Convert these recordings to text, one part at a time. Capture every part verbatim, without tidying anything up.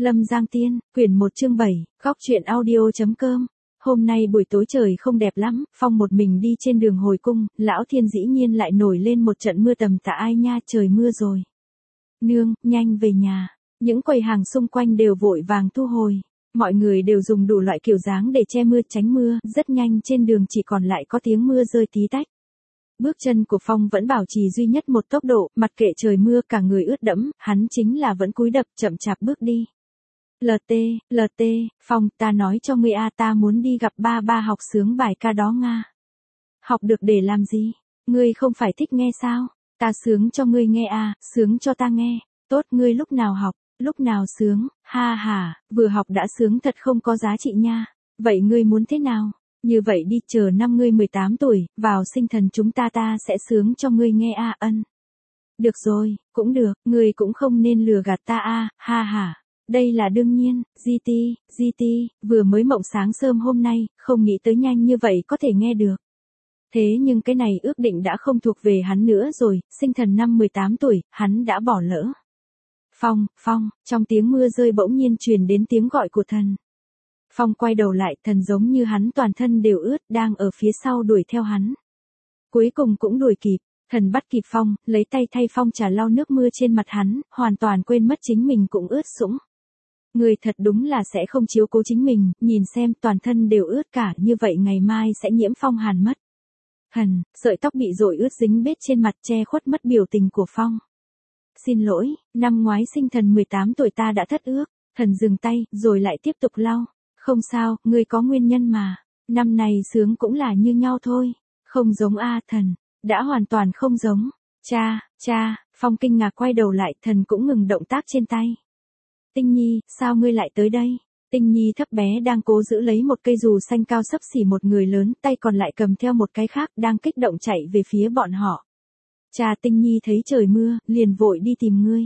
Lâm Giang Tiên, quyển một chương bảy, góc truyện audio.com. Hôm nay buổi tối trời không đẹp lắm, Phong một mình đi trên đường hồi cung, Lão Thiên dĩ nhiên lại nổi lên một trận mưa tầm tã. Ai nha, trời mưa rồi. Nương, nhanh về nhà. Những quầy hàng xung quanh đều vội vàng thu hồi. Mọi người đều dùng đủ loại kiểu dáng để che mưa tránh mưa, rất nhanh trên đường chỉ còn lại có tiếng mưa rơi tí tách. Bước chân của Phong vẫn bảo trì duy nhất một tốc độ, mặc kệ trời mưa cả người ướt đẫm, hắn chính là vẫn cúi đập chậm chạp bước đi. lờ tê, lờ tê, Phong, ta nói cho ngươi a, ta muốn đi gặp ba ba học sướng bài ca đó Nga. Học được để làm gì? Ngươi không phải thích nghe sao? Ta sướng cho ngươi nghe a, sướng cho ta nghe. Tốt, ngươi lúc nào học, lúc nào sướng, ha ha, vừa học đã sướng thật không có giá trị nha. Vậy ngươi muốn thế nào? Như vậy đi, chờ năm ngươi mười tám tuổi, vào sinh thần chúng ta ta sẽ sướng cho ngươi nghe a. Ân. Được rồi, cũng được, ngươi cũng không nên lừa gạt ta a, ha ha. Đây là đương nhiên, giê tê, giê tê, vừa mới mộng sáng sớm hôm nay, không nghĩ tới nhanh như vậy có thể nghe được. Thế nhưng cái này ước định đã không thuộc về hắn nữa rồi, sinh thần năm mười tám tuổi, hắn đã bỏ lỡ. Phong, Phong, trong tiếng mưa rơi bỗng nhiên truyền đến tiếng gọi của thần. Phong quay đầu lại, thần giống như hắn toàn thân đều ướt, đang ở phía sau đuổi theo hắn. Cuối cùng cũng đuổi kịp, thần bắt kịp Phong, lấy tay thay Phong trà lau nước mưa trên mặt hắn, hoàn toàn quên mất chính mình cũng ướt sũng. Người thật đúng là sẽ không chiếu cố chính mình, nhìn xem toàn thân đều ướt cả, như vậy ngày mai sẽ nhiễm phong hàn mất. Thần, sợi tóc bị dội ướt dính bết trên mặt che khuất mất biểu tình của Phong. Xin lỗi, năm ngoái sinh thần mười tám tuổi ta đã thất ước, thần dừng tay, rồi lại tiếp tục lau. Không sao, ngươi có nguyên nhân mà, năm này sướng cũng là như nhau thôi. Không giống a thần, đã hoàn toàn không giống. Cha, cha, Phong kinh ngạc quay đầu lại, thần cũng ngừng động tác trên tay. Tinh Nhi, sao ngươi lại tới đây? Tinh Nhi thấp bé đang cố giữ lấy một cây dù xanh cao xấp xỉ một người lớn, tay còn lại cầm theo một cái khác, đang kích động chạy về phía bọn họ. Cha, Tinh Nhi thấy trời mưa, liền vội đi tìm ngươi.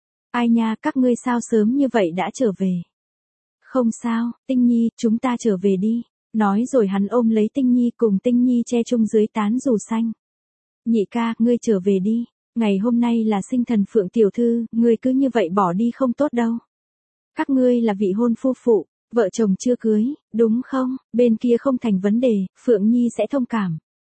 Ai nha, các ngươi sao sớm như vậy đã trở về? Không sao, Tinh Nhi, chúng ta trở về đi. Nói rồi hắn ôm lấy Tinh Nhi cùng Tinh Nhi che chung dưới tán dù xanh. Nhị ca, ngươi trở về đi. Ngày hôm nay là sinh thần Phượng tiểu thư, ngươi cứ như vậy bỏ đi không tốt đâu. Các ngươi là vị hôn phu phụ, vợ chồng chưa cưới, đúng không? Bên kia không thành vấn đề, Phượng Nhi sẽ thông cảm.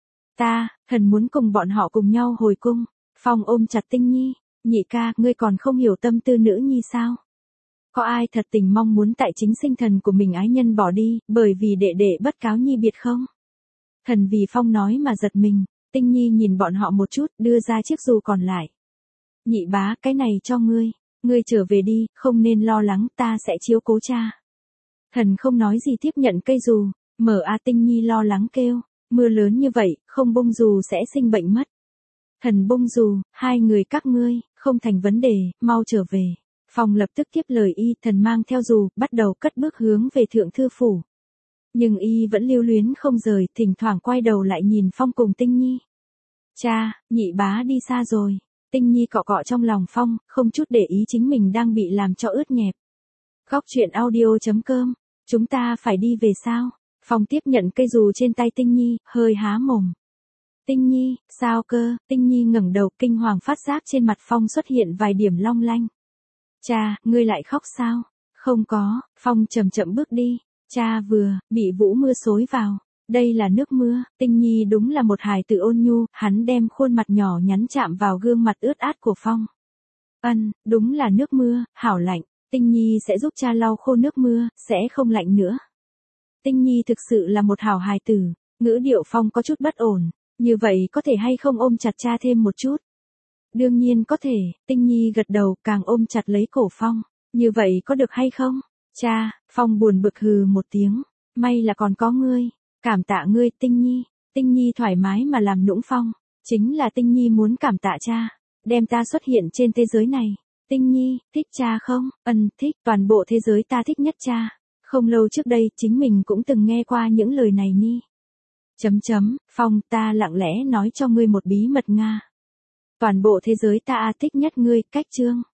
Ta, thần muốn cùng bọn họ cùng nhau hồi cung. Phong ôm chặt Tinh Nhi. Nhị ca, ngươi còn không hiểu tâm tư nữ nhi sao? Có ai thật tình mong muốn tại chính sinh thần của mình ái nhân bỏ đi, bởi vì đệ đệ bất cáo nhi biệt không? Thần vì Phong nói mà giật mình. Tinh Nhi nhìn bọn họ một chút, đưa ra chiếc dù còn lại. Nhị bá, cái này cho ngươi. Ngươi trở về đi, không nên lo lắng, ta sẽ chiếu cố cha. Thần không nói gì tiếp nhận cây dù, mở a. Tinh Nhi lo lắng kêu, mưa lớn như vậy, không bông dù sẽ sinh bệnh mất. Thần bông dù, hai người các ngươi, không thành vấn đề, mau trở về. Phong lập tức tiếp lời y, thần mang theo dù, bắt đầu cất bước hướng về thượng thư phủ. Nhưng y vẫn lưu luyến không rời, thỉnh thoảng quay đầu lại nhìn Phong cùng Tinh Nhi. Cha, nhị bá đi xa rồi. Tinh Nhi cọ cọ trong lòng Phong, không chút để ý chính mình đang bị làm cho ướt nhẹp. Góc truyện audio.com, chúng ta phải đi về sao? Phong tiếp nhận cây dù trên tay Tinh Nhi, hơi há mồm. Tinh Nhi, sao cơ? Tinh Nhi ngẩng đầu, kinh hoàng phát giác trên mặt Phong xuất hiện vài điểm long lanh. Cha, ngươi lại khóc sao? Không có, Phong chậm chậm bước đi. Cha vừa, bị vũ mưa xối vào. Đây là nước mưa. Tinh Nhi đúng là một hài tử ôn nhu, hắn đem khuôn mặt nhỏ nhắn chạm vào gương mặt ướt át của Phong. Ân, đúng là nước mưa, hảo lạnh. Tinh Nhi sẽ giúp cha lau khô nước mưa, sẽ không lạnh nữa. Tinh Nhi thực sự là một hảo hài tử. Ngữ điệu Phong có chút bất ổn. Như vậy có thể hay không ôm chặt cha thêm một chút? Đương nhiên có thể. Tinh Nhi gật đầu, càng ôm chặt lấy cổ Phong. Như vậy có được hay không? Cha, Phong buồn bực hừ một tiếng. May là còn có ngươi. Cảm tạ ngươi, Tinh Nhi. Tinh Nhi thoải mái mà làm nũng Phong. Chính là Tinh Nhi muốn cảm tạ cha. Đem ta xuất hiện trên thế giới này. Tinh Nhi, thích cha không? Ân, thích, toàn bộ thế giới ta thích nhất cha. Không lâu trước đây, chính mình cũng từng nghe qua những lời này ni. Chấm chấm, Phong, ta lặng lẽ nói cho ngươi một bí mật Nga. Toàn bộ thế giới ta thích nhất ngươi, cách chương.